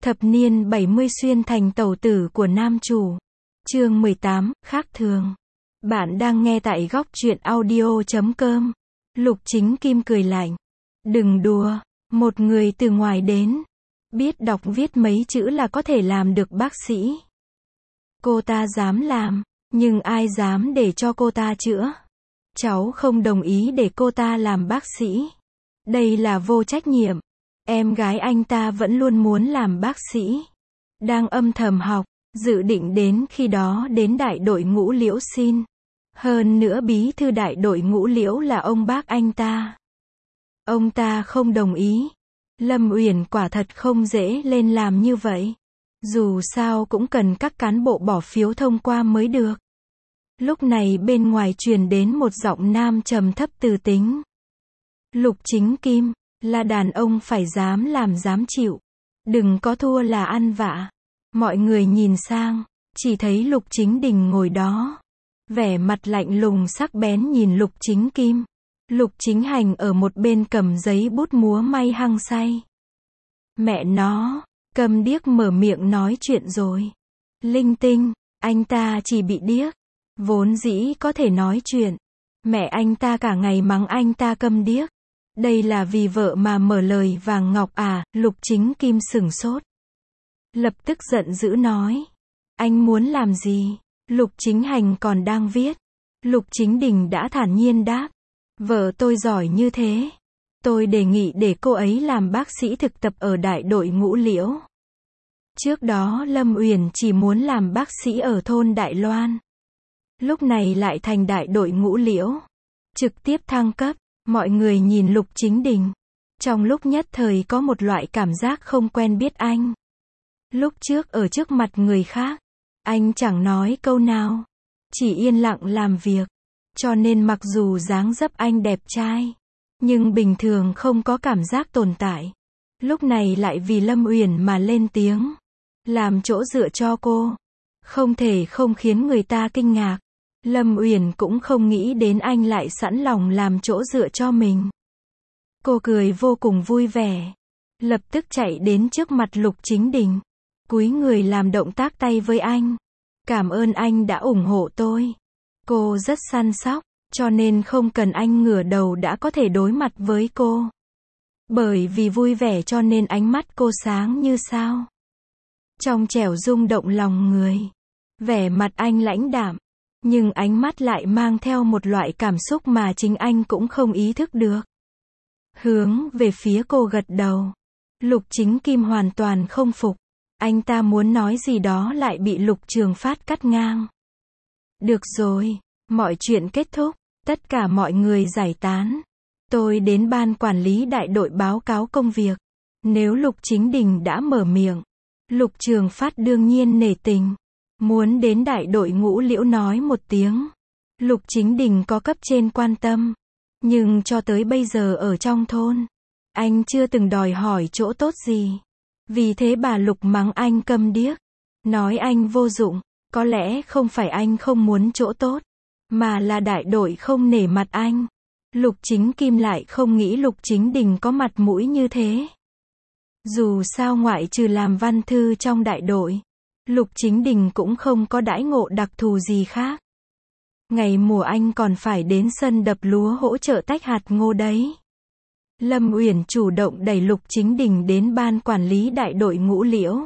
Thập niên 70 xuyên thành tẩu tử của nam chủ. Chương 18, khác thường. Bạn đang nghe tại góc truyện audio.com. Lục Chính Kim cười lạnh. Đừng đùa, một người từ ngoài đến, biết đọc viết mấy chữ là có thể làm được bác sĩ. Cô ta dám làm, nhưng ai dám để cho cô ta chữa? Cháu không đồng ý để cô ta làm bác sĩ. Đây là vô trách nhiệm. Em gái anh ta vẫn luôn muốn làm bác sĩ. Đang âm thầm học, dự định đến khi đó đến đại đội Ngũ Liễu xin. Hơn nữa bí thư đại đội Ngũ Liễu là ông bác anh ta. Ông ta không đồng ý. Lâm Uyển quả thật không dễ lên làm như vậy. Dù sao cũng cần các cán bộ bỏ phiếu thông qua mới được. Lúc này bên ngoài truyền đến một giọng nam trầm thấp từ tính. Lục Chính Kim, là đàn ông phải dám làm dám chịu. Đừng có thua là ăn vạ. Mọi người nhìn sang, chỉ thấy Lục Chính Đình ngồi đó. Vẻ mặt lạnh lùng sắc bén nhìn Lục Chính Kim. Lục Chính Hành ở một bên cầm giấy bút múa may hăng say. Mẹ nó, câm điếc mở miệng nói chuyện rồi. Linh tinh, anh ta chỉ bị điếc. Vốn dĩ có thể nói chuyện. Mẹ anh ta cả ngày mắng anh ta câm điếc. Đây là vì vợ mà mở lời vàng ngọc à? Lục Chính Kim sửng sốt. Lập tức giận dữ nói. Anh muốn làm gì? Lục Chính Hành còn đang viết. Lục Chính Đình đã thản nhiên đáp. Vợ tôi giỏi như thế. Tôi đề nghị để cô ấy làm bác sĩ thực tập ở đại đội Ngũ Liễu. Trước đó Lâm Uyển chỉ muốn làm bác sĩ ở thôn Đại Loan. Lúc này lại thành đại đội Ngũ Liễu. Trực tiếp thăng cấp. Mọi người nhìn Lục Chính Đình. Trong lúc nhất thời có một loại cảm giác không quen biết anh. Lúc trước ở trước mặt người khác, anh chẳng nói câu nào. Chỉ yên lặng làm việc. Cho nên mặc dù dáng dấp anh đẹp trai, nhưng bình thường không có cảm giác tồn tại. Lúc này lại vì Lâm Uyển mà lên tiếng. Làm chỗ dựa cho cô. Không thể không khiến người ta kinh ngạc. Lâm Uyển cũng không nghĩ đến anh lại sẵn lòng làm chỗ dựa cho mình. Cô cười vô cùng vui vẻ. Lập tức chạy đến trước mặt Lục Chính Đình. Cúi người làm động tác tay với anh. Cảm ơn anh đã ủng hộ tôi. Cô rất săn sóc, cho nên không cần anh ngửa đầu đã có thể đối mặt với cô. Bởi vì vui vẻ cho nên ánh mắt cô sáng như sao. Trong trẻo rung động lòng người. Vẻ mặt anh lãnh đạm. Nhưng ánh mắt lại mang theo một loại cảm xúc mà chính anh cũng không ý thức được. Hướng về phía cô gật đầu. Lục Chính Kim hoàn toàn không phục. Anh ta muốn nói gì đó lại bị Lục Trường Phát cắt ngang. Được rồi, mọi chuyện kết thúc, tất cả mọi người giải tán. Tôi đến ban quản lý đại đội báo cáo công việc. Nếu Lục Chính Đình đã mở miệng, Lục Trường Phát đương nhiên nể tình. Muốn đến đại đội Ngũ Liễu nói một tiếng. Lục Chính Đình có cấp trên quan tâm. Nhưng cho tới bây giờ ở trong thôn, anh chưa từng đòi hỏi chỗ tốt gì. Vì thế bà Lục mắng anh câm điếc. Nói anh vô dụng. Có lẽ không phải anh không muốn chỗ tốt, mà là đại đội không nể mặt anh. Lục Chính Kim lại không nghĩ Lục Chính Đình có mặt mũi như thế. Dù sao ngoại trừ làm văn thư trong đại đội, Lục Chính Đình cũng không có đãi ngộ đặc thù gì khác. Ngày mùa anh còn phải đến sân đập lúa hỗ trợ tách hạt ngô đấy. Lâm Uyển chủ động đẩy Lục Chính Đình đến ban quản lý đại đội Ngũ Liễu.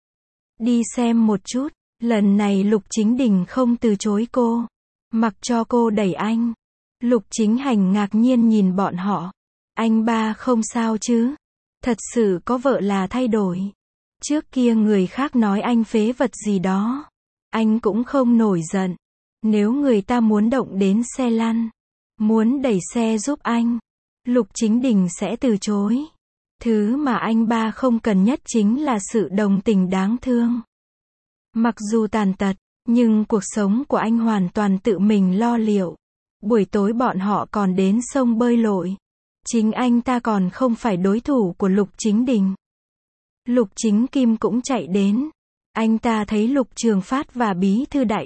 Đi xem một chút. Lần này Lục Chính Đình không từ chối cô. Mặc cho cô đẩy anh. Lục Chính Hành ngạc nhiên nhìn bọn họ. Anh ba không sao chứ? Thật sự có vợ là thay đổi. Trước kia người khác nói anh phế vật gì đó, anh cũng không nổi giận. Nếu người ta muốn động đến xe lăn, muốn đẩy xe giúp anh, Lục Chính Đình sẽ từ chối. Thứ mà anh ba không cần nhất chính là sự đồng tình đáng thương. Mặc dù tàn tật, nhưng cuộc sống của anh hoàn toàn tự mình lo liệu. Buổi tối bọn họ còn đến sông bơi lội. Chính anh ta còn không phải đối thủ của Lục Chính Đình. Lục Chính Kim cũng chạy đến. Anh ta thấy Lục Trường Phát và bí thư đại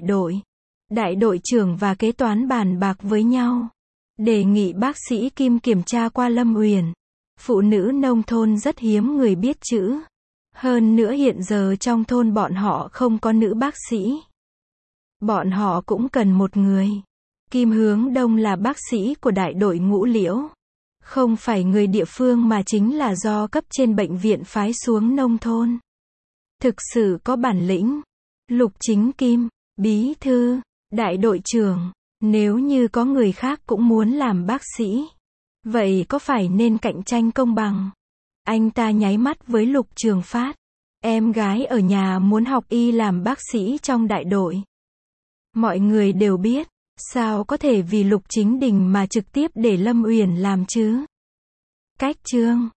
đội trưởng và kế toán bàn bạc với nhau. Đề nghị bác sĩ Kim kiểm tra qua Lâm Uyển. Phụ nữ nông thôn rất hiếm người biết chữ. Hơn nữa hiện giờ trong thôn bọn họ không có nữ bác sĩ. Bọn họ cũng cần một người. Kim Hướng Đông là bác sĩ của đại đội Ngũ Liễu. Không phải người địa phương mà chính là do cấp trên bệnh viện phái xuống nông thôn. Thực sự có bản lĩnh. Lục Chính Kim, bí thư, đại đội trưởng, nếu như có người khác cũng muốn làm bác sĩ, vậy có phải nên cạnh tranh công bằng? Anh ta nháy mắt với Lục Trường Phát. Em gái ở nhà muốn học y làm bác sĩ trong đại đội. Mọi người đều biết, sao có thể vì Lục Chính Đình mà trực tiếp để Lâm Uyển làm chứ? Cách chương